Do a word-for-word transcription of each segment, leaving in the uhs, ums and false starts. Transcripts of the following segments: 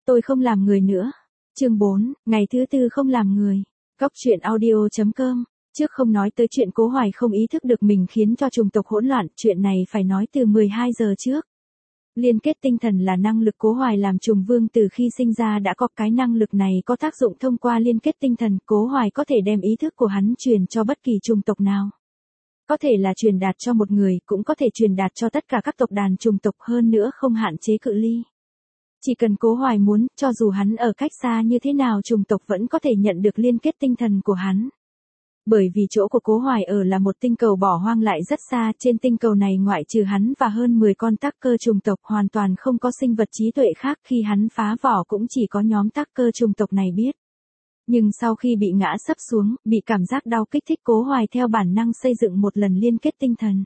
Tôi không làm người nữa. Chương bốn, ngày thứ tư không làm người. Góc truyện audio chấm com. Trước không nói tới chuyện Cố Hoài không ý thức được mình khiến cho chủng tộc hỗn loạn, chuyện này phải nói từ mười hai giờ trước. Liên kết tinh thần là năng lực Cố Hoài làm trùng vương từ khi sinh ra đã có, cái năng lực này có tác dụng thông qua liên kết tinh thần, Cố Hoài có thể đem ý thức của hắn truyền cho bất kỳ chủng tộc nào. Có thể là truyền đạt cho một người, cũng có thể truyền đạt cho tất cả các tộc đàn chủng tộc, hơn nữa không hạn chế cự ly. Chỉ cần Cố Hoài muốn, cho dù hắn ở cách xa như thế nào chủng tộc vẫn có thể nhận được liên kết tinh thần của hắn. Bởi vì chỗ của Cố Hoài ở là một tinh cầu bỏ hoang lại rất xa, trên tinh cầu này ngoại trừ hắn và hơn mười con tắc cơ chủng tộc hoàn toàn không có sinh vật trí tuệ khác, khi hắn phá vỏ cũng chỉ có nhóm tắc cơ chủng tộc này biết. Nhưng sau khi bị ngã sấp xuống, bị cảm giác đau kích thích, Cố Hoài theo bản năng xây dựng một lần liên kết tinh thần.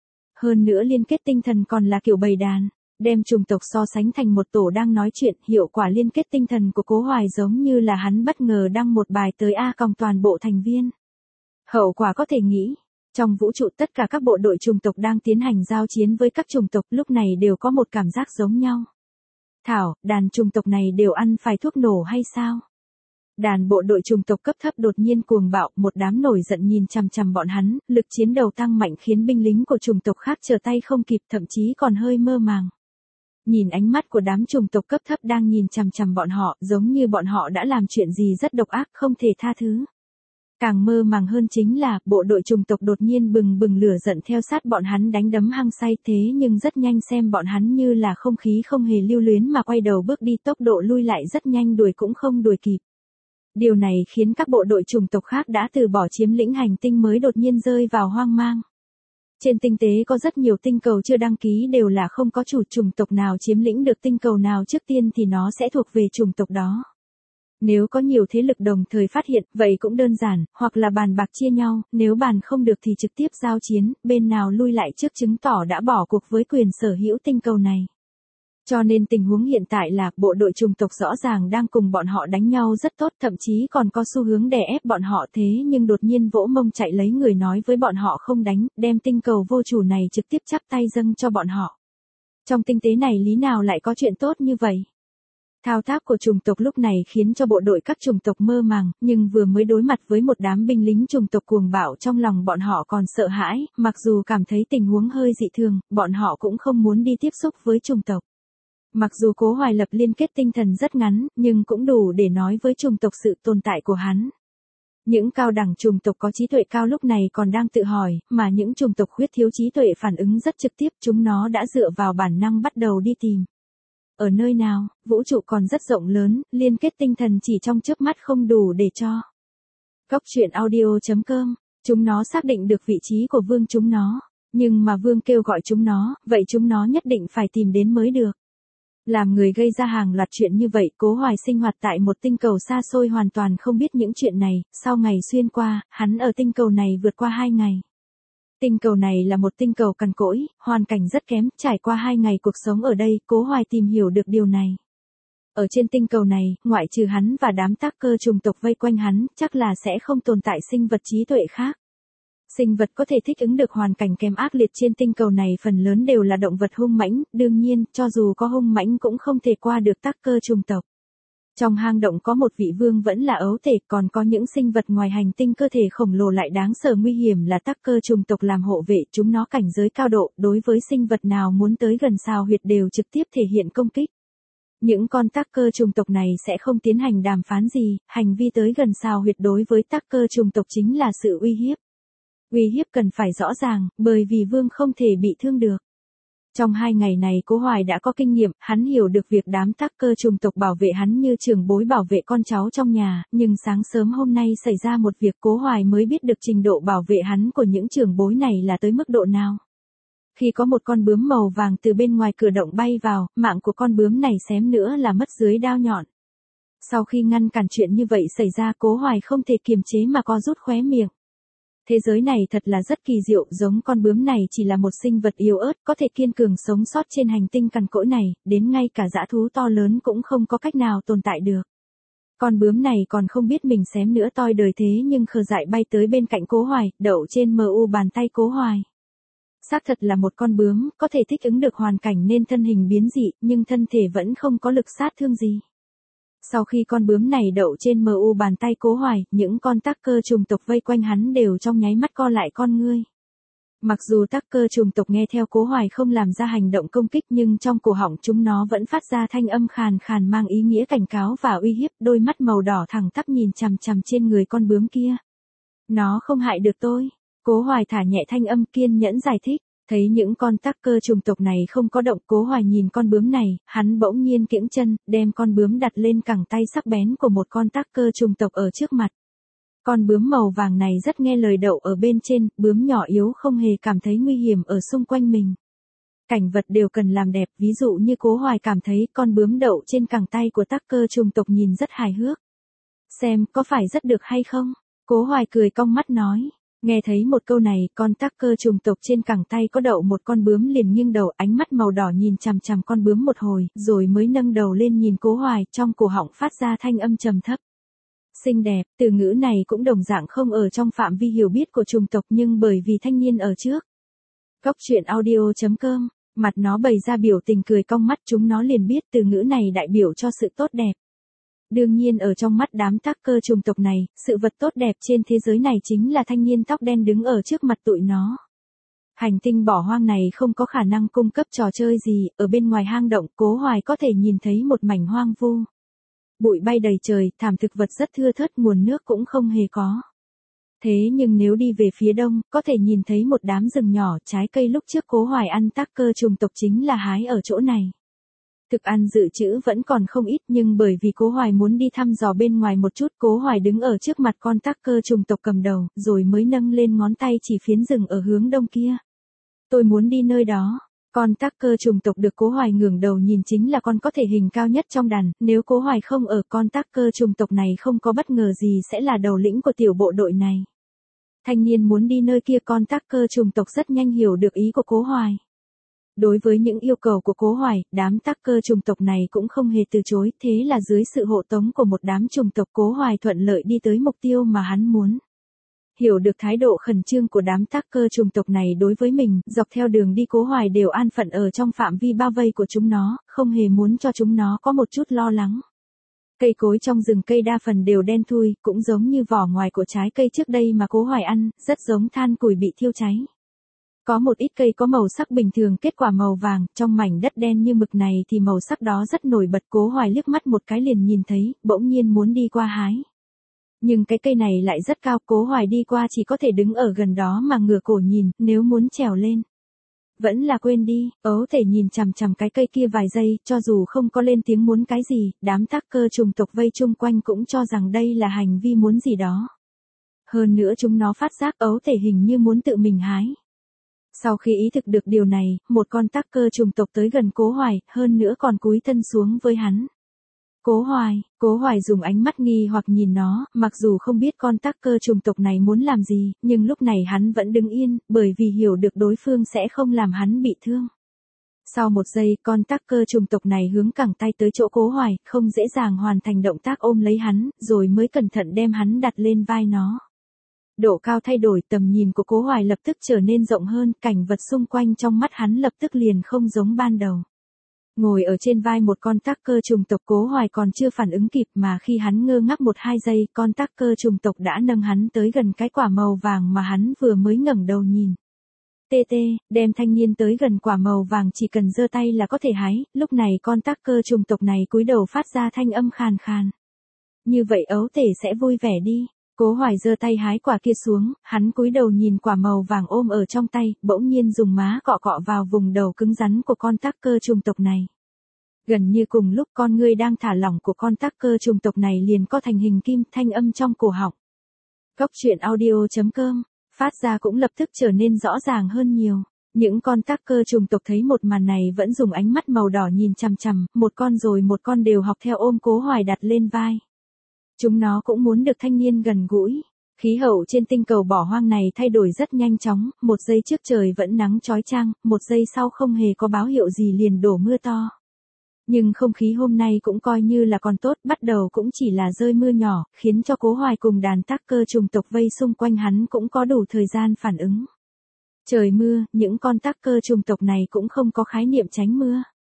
Hơn nữa liên kết tinh thần còn là kiểu bầy đàn, đem chủng tộc so sánh thành một tổ đang nói chuyện, hiệu quả liên kết tinh thần của Cố Hoài giống như là hắn bất ngờ đăng một bài tới A còng toàn bộ thành viên. Hậu quả có thể nghĩ, trong vũ trụ tất cả các bộ đội chủng tộc đang tiến hành giao chiến với các chủng tộc lúc này đều có một cảm giác giống nhau. Thảo, đàn chủng tộc này đều ăn phải thuốc nổ hay sao? Đàn bộ đội chủng tộc cấp thấp đột nhiên cuồng bạo, một đám nổi giận nhìn chằm chằm bọn hắn, lực chiến đầu tăng mạnh khiến binh lính của chủng tộc khác trở tay không kịp, thậm chí còn hơi mơ màng. Nhìn ánh mắt của đám chủng tộc cấp thấp đang nhìn chằm chằm bọn họ, giống như bọn họ đã làm chuyện gì rất độc ác không thể tha thứ. Càng mơ màng hơn chính là, bộ đội chủng tộc đột nhiên bừng bừng lửa giận theo sát bọn hắn đánh đấm hăng say, thế nhưng rất nhanh xem bọn hắn như là không khí không hề lưu luyến mà quay đầu bước đi, tốc độ lui lại rất nhanh, đuổi cũng không đuổi kịp. Điều này khiến các bộ đội chủng tộc khác đã từ bỏ chiếm lĩnh hành tinh mới đột nhiên rơi vào hoang mang. Trên tinh tế có rất nhiều tinh cầu chưa đăng ký, đều là không có chủ, chủng tộc nào chiếm lĩnh được tinh cầu nào trước tiên thì nó sẽ thuộc về chủng tộc đó. Nếu có nhiều thế lực đồng thời phát hiện, vậy cũng đơn giản, hoặc là bàn bạc chia nhau, nếu bàn không được thì trực tiếp giao chiến, bên nào lui lại trước chứng tỏ đã bỏ cuộc với quyền sở hữu tinh cầu này. Cho nên tình huống hiện tại là, bộ đội chủng tộc rõ ràng đang cùng bọn họ đánh nhau rất tốt, thậm chí còn có xu hướng đè ép bọn họ, thế nhưng đột nhiên vỗ mông chạy lấy người nói với bọn họ không đánh, đem tinh cầu vô chủ này trực tiếp chắp tay dâng cho bọn họ. Trong tinh tế này lý nào lại có chuyện tốt như vậy? Thao tác của chủng tộc lúc này khiến cho bộ đội các chủng tộc mơ màng, nhưng vừa mới đối mặt với một đám binh lính chủng tộc cuồng bạo, trong lòng bọn họ còn sợ hãi, mặc dù cảm thấy tình huống hơi dị thường, bọn họ cũng không muốn đi tiếp xúc với chủng tộc. Mặc dù Cố Hoài lập liên kết tinh thần rất ngắn, nhưng cũng đủ để nói với chủng tộc sự tồn tại của hắn. Những cao đẳng chủng tộc có trí tuệ cao lúc này còn đang tự hỏi, mà những chủng tộc khuyết thiếu trí tuệ phản ứng rất trực tiếp, chúng nó đã dựa vào bản năng bắt đầu đi tìm. Ở nơi nào, vũ trụ còn rất rộng lớn, liên kết tinh thần chỉ trong chớp mắt không đủ để cho. Góc truyện audio chấm com, chúng nó xác định được vị trí của vương chúng nó, nhưng mà vương kêu gọi chúng nó, vậy chúng nó nhất định phải tìm đến mới được. Làm người gây ra hàng loạt chuyện như vậy, Cố Hoài sinh hoạt tại một tinh cầu xa xôi hoàn toàn không biết những chuyện này, sau ngày xuyên qua, hắn ở tinh cầu này vượt qua hai ngày. Tinh cầu này là một tinh cầu cằn cỗi, hoàn cảnh rất kém, trải qua hai ngày cuộc sống ở đây, Cố Hoài tìm hiểu được điều này. Ở trên tinh cầu này, ngoại trừ hắn và đám tắc cơ chủng tộc vây quanh hắn, chắc là sẽ không tồn tại sinh vật trí tuệ khác. Sinh vật có thể thích ứng được hoàn cảnh kém ác liệt trên tinh cầu này phần lớn đều là động vật hung mãnh, đương nhiên, cho dù có hung mãnh cũng không thể qua được tắc cơ chủng tộc. Trong hang động có một vị vương vẫn là ấu thể, còn có những sinh vật ngoài hành tinh cơ thể khổng lồ lại đáng sợ nguy hiểm là tắc cơ chủng tộc làm hộ vệ, chúng nó cảnh giới cao độ, đối với sinh vật nào muốn tới gần sao huyệt đều trực tiếp thể hiện công kích. Những con tắc cơ chủng tộc này sẽ không tiến hành đàm phán gì, hành vi tới gần sao huyệt đối với tắc cơ chủng tộc chính là sự uy hiếp. Uy hiếp cần phải rõ ràng, bởi vì vương không thể bị thương được. Trong hai ngày này Cố Hoài đã có kinh nghiệm, hắn hiểu được việc đám tắc cơ chủng tộc bảo vệ hắn như trưởng bối bảo vệ con cháu trong nhà, nhưng sáng sớm hôm nay xảy ra một việc Cố Hoài mới biết được trình độ bảo vệ hắn của những trưởng bối này là tới mức độ nào. Khi có một con bướm màu vàng từ bên ngoài cửa động bay vào, mạng của con bướm này xém nữa là mất dưới đao nhọn. Sau khi ngăn cản chuyện như vậy xảy ra, Cố Hoài không thể kiềm chế mà co rút khóe miệng. Thế giới này thật là rất kỳ diệu, giống con bướm này chỉ là một sinh vật yếu ớt, có thể kiên cường sống sót trên hành tinh cằn cỗi này, đến ngay cả dã thú to lớn cũng không có cách nào tồn tại được. Con bướm này còn không biết mình xém nữa toi đời, thế nhưng khờ dại bay tới bên cạnh Cố Hoài, đậu trên mu bàn tay Cố Hoài. Xác thật là một con bướm, có thể thích ứng được hoàn cảnh nên thân hình biến dị, nhưng thân thể vẫn không có lực sát thương gì. Sau khi con bướm này đậu trên mờ u bàn tay Cố Hoài, những con tắc cơ trùng tộc vây quanh hắn đều trong nháy mắt co lại con ngươi. Mặc dù tắc cơ trùng tộc nghe theo Cố Hoài không làm ra hành động công kích nhưng trong cổ họng chúng nó vẫn phát ra thanh âm khàn khàn mang ý nghĩa cảnh cáo và uy hiếp, đôi mắt màu đỏ thẳng tắp nhìn chằm chằm trên người con bướm kia. Nó không hại được tôi. Cố Hoài thả nhẹ thanh âm kiên nhẫn giải thích. Thấy những con tắc cơ trùng tộc này không có động, Cố Hoài nhìn con bướm này, hắn bỗng nhiên kiễng chân, đem con bướm đặt lên cẳng tay sắc bén của một con tắc cơ trùng tộc ở trước mặt. Con bướm màu vàng này rất nghe lời đậu ở bên trên, bướm nhỏ yếu không hề cảm thấy nguy hiểm ở xung quanh mình. Cảnh vật đều cần làm đẹp, ví dụ như Cố Hoài cảm thấy con bướm đậu trên cẳng tay của tắc cơ trùng tộc nhìn rất hài hước. Xem có phải rất được hay không? Cố Hoài cười cong mắt nói. Nghe thấy một câu này, con tắc cơ trùng tộc trên cẳng tay có đậu một con bướm liền nghiêng đầu, ánh mắt màu đỏ nhìn chằm chằm con bướm một hồi, rồi mới nâng đầu lên nhìn Cố Hoài, trong cổ họng phát ra thanh âm trầm thấp. Xinh đẹp, từ ngữ này cũng đồng dạng không ở trong phạm vi hiểu biết của trùng tộc nhưng bởi vì thanh niên ở trước. Góc truyện audio chấm com, mặt nó bày ra biểu tình cười cong mắt, chúng nó liền biết từ ngữ này đại biểu cho sự tốt đẹp. Đương nhiên ở trong mắt đám tắc cơ trùng tộc này, sự vật tốt đẹp trên thế giới này chính là thanh niên tóc đen đứng ở trước mặt tụi nó. Hành tinh bỏ hoang này không có khả năng cung cấp trò chơi gì, ở bên ngoài hang động Cố Hoài có thể nhìn thấy một mảnh hoang vu. Bụi bay đầy trời, thảm thực vật rất thưa thớt, nguồn nước cũng không hề có. Thế nhưng nếu đi về phía đông, có thể nhìn thấy một đám rừng nhỏ, trái cây lúc trước Cố Hoài ăn tắc cơ trùng tộc chính là hái ở chỗ này. Thực ăn dự trữ vẫn còn không ít nhưng bởi vì Cố Hoài muốn đi thăm dò bên ngoài một chút, Cố Hoài đứng ở trước mặt con tắc cơ trùng tộc cầm đầu, rồi mới nâng lên ngón tay chỉ phiến rừng ở hướng đông kia. Tôi muốn đi nơi đó. Con tắc cơ trùng tộc được Cố Hoài ngẩng đầu nhìn chính là con có thể hình cao nhất trong đàn, nếu Cố Hoài không ở, con tắc cơ trùng tộc này không có bất ngờ gì sẽ là đầu lĩnh của tiểu bộ đội này. Thanh niên muốn đi nơi kia, con tắc cơ trùng tộc rất nhanh hiểu được ý của Cố Hoài. Đối với những yêu cầu của Cố Hoài, đám tắc cơ trùng tộc này cũng không hề từ chối, thế là dưới sự hộ tống của một đám trùng tộc Cố Hoài thuận lợi đi tới mục tiêu mà hắn muốn. Hiểu được thái độ khẩn trương của đám tắc cơ trùng tộc này đối với mình, dọc theo đường đi Cố Hoài đều an phận ở trong phạm vi bao vây của chúng nó, không hề muốn cho chúng nó có một chút lo lắng. Cây cối trong rừng cây đa phần đều đen thui, cũng giống như vỏ ngoài của trái cây trước đây mà Cố Hoài ăn, rất giống than củi bị thiêu cháy. Có một ít cây có màu sắc bình thường, kết quả màu vàng, trong mảnh đất đen như mực này thì màu sắc đó rất nổi bật. Cố Hoài liếc mắt một cái liền nhìn thấy, bỗng nhiên muốn đi qua hái. Nhưng cái cây này lại rất cao, Cố Hoài đi qua chỉ có thể đứng ở gần đó mà ngửa cổ nhìn, nếu muốn trèo lên. Vẫn là quên đi, ấu thể nhìn chằm chằm cái cây kia vài giây, cho dù không có lên tiếng muốn cái gì, đám tắc cơ trùng tộc vây chung quanh cũng cho rằng đây là hành vi muốn gì đó. Hơn nữa chúng nó phát giác ấu thể hình như muốn tự mình hái. Sau khi ý thức được điều này, một con tắc cơ trùng tộc tới gần Cố Hoài, hơn nữa còn cúi thân xuống với hắn. Cố Hoài, Cố Hoài dùng ánh mắt nghi hoặc nhìn nó, mặc dù không biết con tắc cơ trùng tộc này muốn làm gì, nhưng lúc này hắn vẫn đứng yên, bởi vì hiểu được đối phương sẽ không làm hắn bị thương. Sau một giây, con tắc cơ trùng tộc này hướng cẳng tay tới chỗ Cố Hoài, không dễ dàng hoàn thành động tác ôm lấy hắn, rồi mới cẩn thận đem hắn đặt lên vai nó. Độ cao thay đổi, tầm nhìn của Cố Hoài lập tức trở nên rộng hơn, cảnh vật xung quanh trong mắt hắn lập tức liền không giống ban đầu. Ngồi ở trên vai một con tắc cơ trùng tộc, Cố Hoài còn chưa phản ứng kịp mà khi hắn ngơ ngác một hai giây, con tắc cơ trùng tộc đã nâng hắn tới gần cái quả màu vàng mà hắn vừa mới ngẩng đầu nhìn. Tê tê, đem thanh niên tới gần quả màu vàng chỉ cần giơ tay là có thể hái, lúc này con tắc cơ trùng tộc này cúi đầu phát ra thanh âm khàn khàn. Như vậy ấu tể sẽ vui vẻ đi. Cố Hoài giơ tay hái quả kia xuống, hắn cúi đầu nhìn quả màu vàng ôm ở trong tay, bỗng nhiên dùng má cọ cọ vào vùng đầu cứng rắn của con tắc cơ trùng tộc này. Gần như cùng lúc con ngươi đang thả lỏng của con tắc cơ trùng tộc này liền co thành hình kim, thanh âm trong cổ họng. Góc truyện audio chấm com, phát ra cũng lập tức trở nên rõ ràng hơn nhiều. Những con tắc cơ trùng tộc thấy một màn này vẫn dùng ánh mắt màu đỏ nhìn chằm chằm, một con rồi một con đều học theo ôm Cố Hoài đặt lên vai. Chúng nó cũng muốn được thanh niên gần gũi. Khí hậu trên tinh cầu bỏ hoang này thay đổi rất nhanh chóng, một giây trước trời vẫn nắng chói chang, một giây sau không hề có báo hiệu gì liền đổ mưa to. Nhưng không khí hôm nay cũng coi như là còn tốt, bắt đầu cũng chỉ là rơi mưa nhỏ, khiến cho Cố Hoài cùng đàn tắc cơ trùng tộc vây xung quanh hắn cũng có đủ thời gian phản ứng. Trời mưa, những con tắc cơ trùng tộc này cũng không có khái niệm tránh mưa.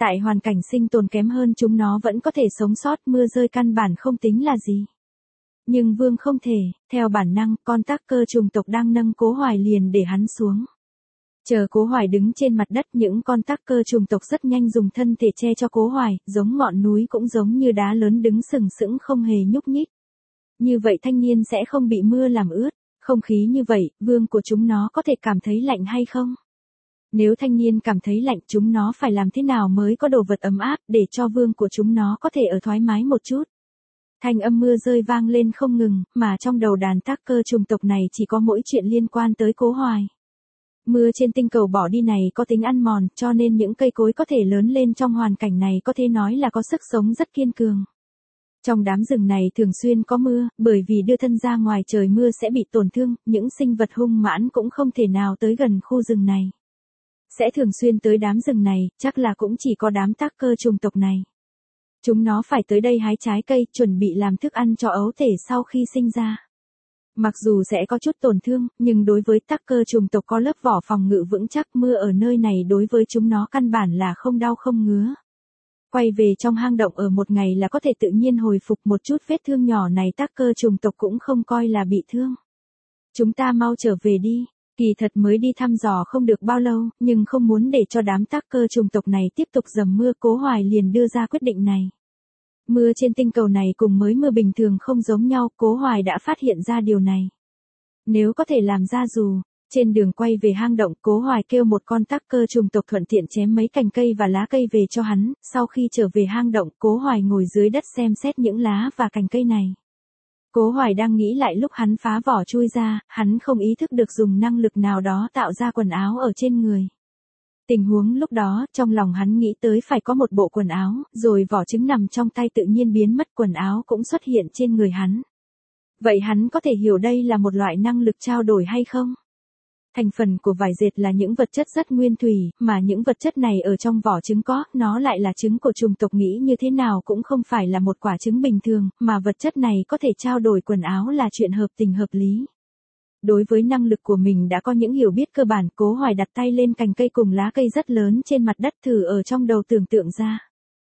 Tại hoàn cảnh sinh tồn kém hơn chúng nó vẫn có thể sống sót, mưa rơi căn bản không tính là gì. Nhưng Vương không thể, theo bản năng, con tắc cơ chủng tộc đang nâng Cố Hoài liền để hắn xuống. Chờ Cố Hoài đứng trên mặt đất, những con tắc cơ chủng tộc rất nhanh dùng thân thể che cho Cố Hoài, giống ngọn núi cũng giống như đá lớn đứng sừng sững không hề nhúc nhích. Như vậy thanh niên sẽ không bị mưa làm ướt. Không khí như vậy, vương của chúng nó có thể cảm thấy lạnh hay không? Nếu thanh niên cảm thấy lạnh, chúng nó phải làm thế nào mới có đồ vật ấm áp để cho vương của chúng nó có thể ở thoải mái một chút? Thanh âm mưa rơi vang lên không ngừng, mà trong đầu đàn tắc cơ chủng tộc này chỉ có mỗi chuyện liên quan tới Cố Hoài. Mưa trên tinh cầu bỏ đi này có tính ăn mòn, cho nên những cây cối có thể lớn lên trong hoàn cảnh này có thể nói là có sức sống rất kiên cường. Trong đám rừng này thường xuyên có mưa, bởi vì đưa thân ra ngoài trời mưa sẽ bị tổn thương, những sinh vật hung mãnh cũng không thể nào tới gần khu rừng này. Sẽ thường xuyên tới đám rừng này, chắc là cũng chỉ có đám tắc cơ chủng tộc này. Chúng nó phải tới đây hái trái cây, chuẩn bị làm thức ăn cho ấu tể sau khi sinh ra. Mặc dù sẽ có chút tổn thương, nhưng đối với tắc cơ chủng tộc có lớp vỏ phòng ngự vững chắc, mưa ở nơi này đối với chúng nó căn bản là không đau không ngứa. Quay về trong hang động ở một ngày là có thể tự nhiên hồi phục, một chút vết thương nhỏ này tắc cơ chủng tộc cũng không coi là bị thương. Chúng ta mau trở về đi. Kỳ thật mới đi thăm dò không được bao lâu, nhưng không muốn để cho đám tắc cơ chủng tộc này tiếp tục dầm mưa, Cố Hoài liền đưa ra quyết định này. Mưa trên tinh cầu này cùng mới mưa bình thường không giống nhau, Cố Hoài đã phát hiện ra điều này. Nếu có thể làm ra dù, trên đường quay về hang động, Cố Hoài kêu một con tắc cơ chủng tộc thuận tiện chém mấy cành cây và lá cây về cho hắn, sau khi trở về hang động, Cố Hoài ngồi dưới đất xem xét những lá và cành cây này. Cố Hoài đang nghĩ lại lúc hắn phá vỏ chui ra, hắn không ý thức được dùng năng lực nào đó tạo ra quần áo ở trên người. Tình huống lúc đó, trong lòng hắn nghĩ tới phải có một bộ quần áo, rồi vỏ trứng nằm trong tay tự nhiên biến mất, quần áo cũng xuất hiện trên người hắn. Vậy hắn có thể hiểu đây là một loại năng lực trao đổi hay không? Thành phần của vải dệt là những vật chất rất nguyên thủy, mà những vật chất này ở trong vỏ trứng có, nó lại là trứng của chủng tộc, nghĩ như thế nào cũng không phải là một quả trứng bình thường, mà vật chất này có thể trao đổi quần áo là chuyện hợp tình hợp lý. Đối với năng lực của mình đã có những hiểu biết cơ bản, Cố Hoài đặt tay lên cành cây cùng lá cây rất lớn trên mặt đất, thử ở trong đầu tưởng tượng ra.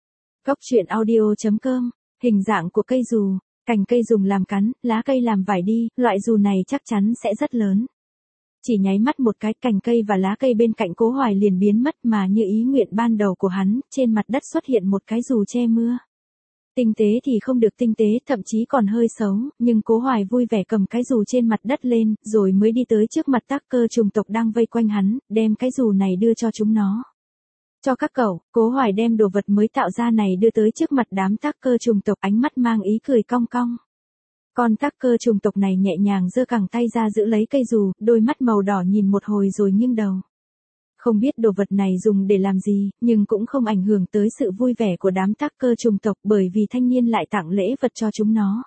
Cóc truyện audio chấm com, hình dạng của cây dù, cành cây dùng làm cắn, lá cây làm vải đi, loại dù này chắc chắn sẽ rất lớn. Chỉ nháy mắt một cái, cành cây và lá cây bên cạnh Cố Hoài liền biến mất, mà như ý nguyện ban đầu của hắn, trên mặt đất xuất hiện một cái dù che mưa. Tinh tế thì không được tinh tế, thậm chí còn hơi xấu, nhưng Cố Hoài vui vẻ cầm cái dù trên mặt đất lên, rồi mới đi tới trước mặt tắc cơ chủng tộc đang vây quanh hắn, đem cái dù này đưa cho chúng nó. Cho các cậu, Cố Hoài đem đồ vật mới tạo ra này đưa tới trước mặt đám tắc cơ chủng tộc, ánh mắt mang ý cười cong cong. Con tắc cơ chủng tộc này nhẹ nhàng giơ cẳng tay ra giữ lấy cây dù, đôi mắt màu đỏ nhìn một hồi rồi nghiêng đầu. Không biết đồ vật này dùng để làm gì, nhưng cũng không ảnh hưởng tới sự vui vẻ của đám tắc cơ chủng tộc, bởi vì thanh niên lại tặng lễ vật cho chúng nó.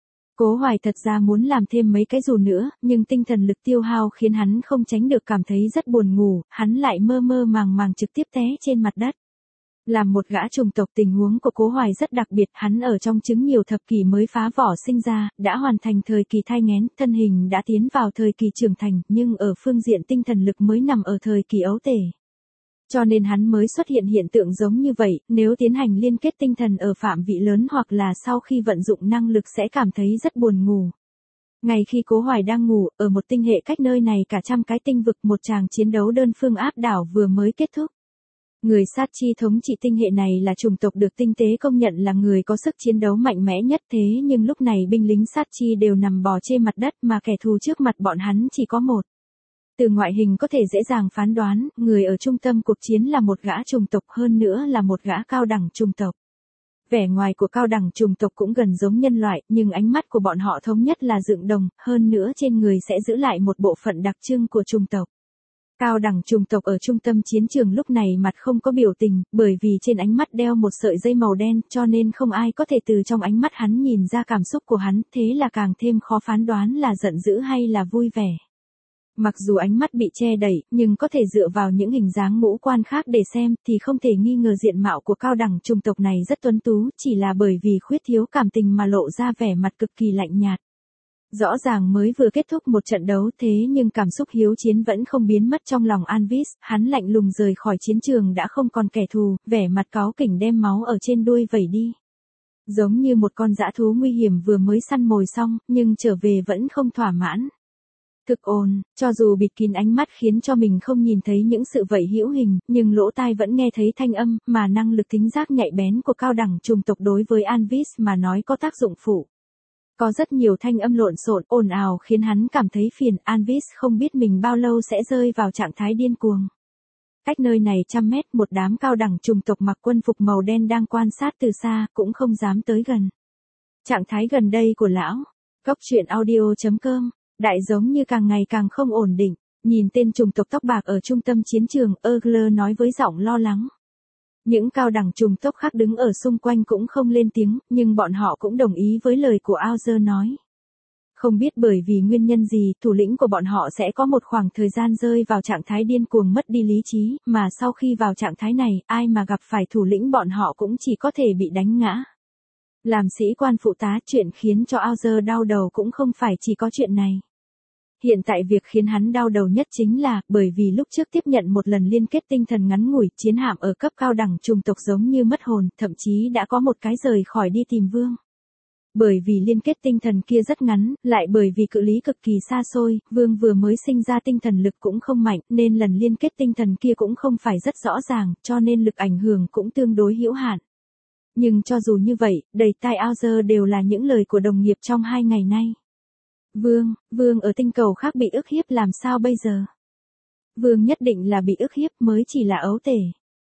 Cố Hoài thật ra muốn làm thêm mấy cái dù nữa, nhưng tinh thần lực tiêu hao khiến hắn không tránh được cảm thấy rất buồn ngủ, hắn lại mơ mơ màng màng trực tiếp té trên mặt đất. Làm một gã chủng tộc, tình huống của Cố Hoài rất đặc biệt, hắn ở trong trứng nhiều thập kỷ mới phá vỏ sinh ra, đã hoàn thành thời kỳ thai nghén, thân hình đã tiến vào thời kỳ trưởng thành, nhưng ở phương diện tinh thần lực mới nằm ở thời kỳ ấu tể. Cho nên hắn mới xuất hiện hiện tượng giống như vậy, nếu tiến hành liên kết tinh thần ở phạm vị lớn hoặc là sau khi vận dụng năng lực sẽ cảm thấy rất buồn ngủ. Ngày khi Cố Hoài đang ngủ, ở một tinh hệ cách nơi này cả trăm cái tinh vực, một tràng chiến đấu đơn phương áp đảo vừa mới kết thúc. Người sát chi thống trị tinh hệ này là chủng tộc được tinh tế công nhận là người có sức chiến đấu mạnh mẽ nhất, thế nhưng lúc này binh lính sát chi đều nằm bò trên mặt đất, mà kẻ thù trước mặt bọn hắn chỉ có một. Từ ngoại hình có thể dễ dàng phán đoán, người ở trung tâm cuộc chiến là một gã chủng tộc, hơn nữa là một gã cao đẳng chủng tộc. Vẻ ngoài của cao đẳng chủng tộc cũng gần giống nhân loại, nhưng ánh mắt của bọn họ thống nhất là dựng đồng, hơn nữa trên người sẽ giữ lại một bộ phận đặc trưng của chủng tộc. Cao đẳng chủng tộc ở trung tâm chiến trường lúc này mặt không có biểu tình, bởi vì trên ánh mắt đeo một sợi dây màu đen, cho nên không ai có thể từ trong ánh mắt hắn nhìn ra cảm xúc của hắn, thế là càng thêm khó phán đoán là giận dữ hay là vui vẻ. Mặc dù ánh mắt bị che đậy, nhưng có thể dựa vào những hình dáng ngũ quan khác để xem, thì không thể nghi ngờ diện mạo của cao đẳng chủng tộc này rất tuấn tú, chỉ là bởi vì khuyết thiếu cảm tình mà lộ ra vẻ mặt cực kỳ lạnh nhạt. Rõ ràng mới vừa kết thúc một trận đấu thế nhưng cảm xúc hiếu chiến vẫn không biến mất trong lòng Anvis, hắn lạnh lùng rời khỏi chiến trường đã không còn kẻ thù, vẻ mặt cáu kỉnh đem máu ở trên đuôi vẩy đi. Giống như một con dã thú nguy hiểm vừa mới săn mồi xong, nhưng trở về vẫn không thỏa mãn. Thực ồn, cho dù bịt kín ánh mắt khiến cho mình không nhìn thấy những sự vậy hữu hình, nhưng lỗ tai vẫn nghe thấy thanh âm, mà năng lực thính giác nhạy bén của cao đẳng chủng tộc đối với Anvis mà nói có tác dụng phụ. Có rất nhiều thanh âm lộn xộn, ồn ào khiến hắn cảm thấy phiền, Anvis không biết mình bao lâu sẽ rơi vào trạng thái điên cuồng. Cách nơi này trăm mét một đám cao đẳng chủng tộc mặc quân phục màu đen đang quan sát từ xa, cũng không dám tới gần. Trạng thái gần đây của lão, Cốc truyện audio chấm com, đại giống như càng ngày càng không ổn định, nhìn tên chủng tộc tóc bạc ở trung tâm chiến trường, Earl nói với giọng lo lắng. Những cao đẳng chủng tộc khác đứng ở xung quanh cũng không lên tiếng, nhưng bọn họ cũng đồng ý với lời của Auser nói. Không biết bởi vì nguyên nhân gì, thủ lĩnh của bọn họ sẽ có một khoảng thời gian rơi vào trạng thái điên cuồng mất đi lý trí, mà sau khi vào trạng thái này, ai mà gặp phải thủ lĩnh bọn họ cũng chỉ có thể bị đánh ngã. Làm sĩ quan phụ tá, chuyện khiến cho Auser đau đầu cũng không phải chỉ có chuyện này. Hiện tại việc khiến hắn đau đầu nhất chính là, bởi vì lúc trước tiếp nhận một lần liên kết tinh thần ngắn ngủi, chiến hạm ở cấp cao đẳng chủng tộc giống như mất hồn, thậm chí đã có một cái rời khỏi đi tìm vương. Bởi vì liên kết tinh thần kia rất ngắn, lại bởi vì cự lý cực kỳ xa xôi, vương vừa mới sinh ra tinh thần lực cũng không mạnh, nên lần liên kết tinh thần kia cũng không phải rất rõ ràng, cho nên lực ảnh hưởng cũng tương đối hữu hạn. Nhưng cho dù như vậy, đầy tai Auser đều là những lời của đồng nghiệp trong hai ngày nay. Vương, vương ở tinh cầu khác bị ức hiếp làm sao bây giờ? Vương nhất định là bị ức hiếp mới chỉ là ấu tể.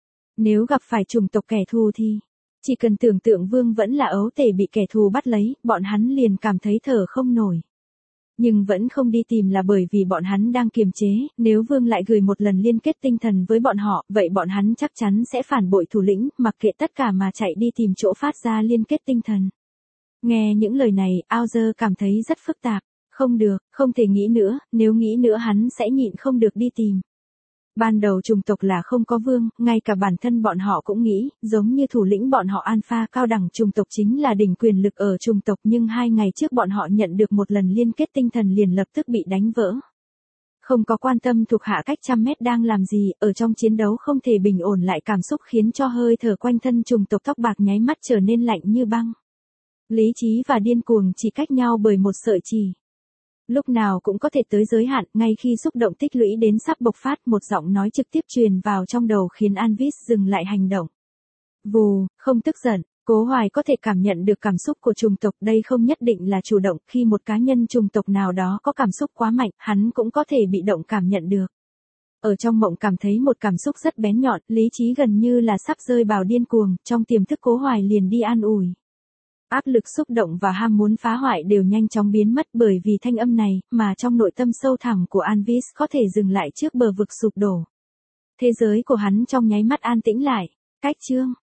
Nếu gặp phải chủng tộc kẻ thù thì, chỉ cần tưởng tượng vương vẫn là ấu tể bị kẻ thù bắt lấy, bọn hắn liền cảm thấy thở không nổi. Nhưng vẫn không đi tìm là bởi vì bọn hắn đang kiềm chế, nếu vương lại gửi một lần liên kết tinh thần với bọn họ, vậy bọn hắn chắc chắn sẽ phản bội thủ lĩnh, mặc kệ tất cả mà chạy đi tìm chỗ phát ra liên kết tinh thần. Nghe những lời này, Auser cảm thấy rất phức tạp. Không được, không thể nghĩ nữa, nếu nghĩ nữa hắn sẽ nhịn không được đi tìm. Ban đầu chủng tộc là không có vương, ngay cả bản thân bọn họ cũng nghĩ, giống như thủ lĩnh bọn họ Alpha cao đẳng chủng tộc chính là đỉnh quyền lực ở chủng tộc, nhưng hai ngày trước bọn họ nhận được một lần liên kết tinh thần liền lập tức bị đánh vỡ. Không có quan tâm thuộc hạ cách trăm mét đang làm gì, ở trong chiến đấu không thể bình ổn lại cảm xúc khiến cho hơi thở quanh thân chủng tộc tóc bạc nháy mắt trở nên lạnh như băng. Lý trí và điên cuồng chỉ cách nhau bởi một sợi chỉ. Lúc nào cũng có thể tới giới hạn, ngay khi xúc động tích lũy đến sắp bộc phát, một giọng nói trực tiếp truyền vào trong đầu khiến Anvis dừng lại hành động. Vù, không tức giận, Cố Hoài có thể cảm nhận được cảm xúc của chủng tộc, đây không nhất định là chủ động, khi một cá nhân chủng tộc nào đó có cảm xúc quá mạnh, hắn cũng có thể bị động cảm nhận được. Ở trong mộng cảm thấy một cảm xúc rất bén nhọn, lý trí gần như là sắp rơi vào điên cuồng, trong tiềm thức Cố Hoài liền đi an ủi. Áp lực xúc động và ham muốn phá hoại đều nhanh chóng biến mất bởi vì thanh âm này, mà trong nội tâm sâu thẳm của Anvis có thể dừng lại trước bờ vực sụp đổ. Thế giới của hắn trong nháy mắt an tĩnh lại. Cách chương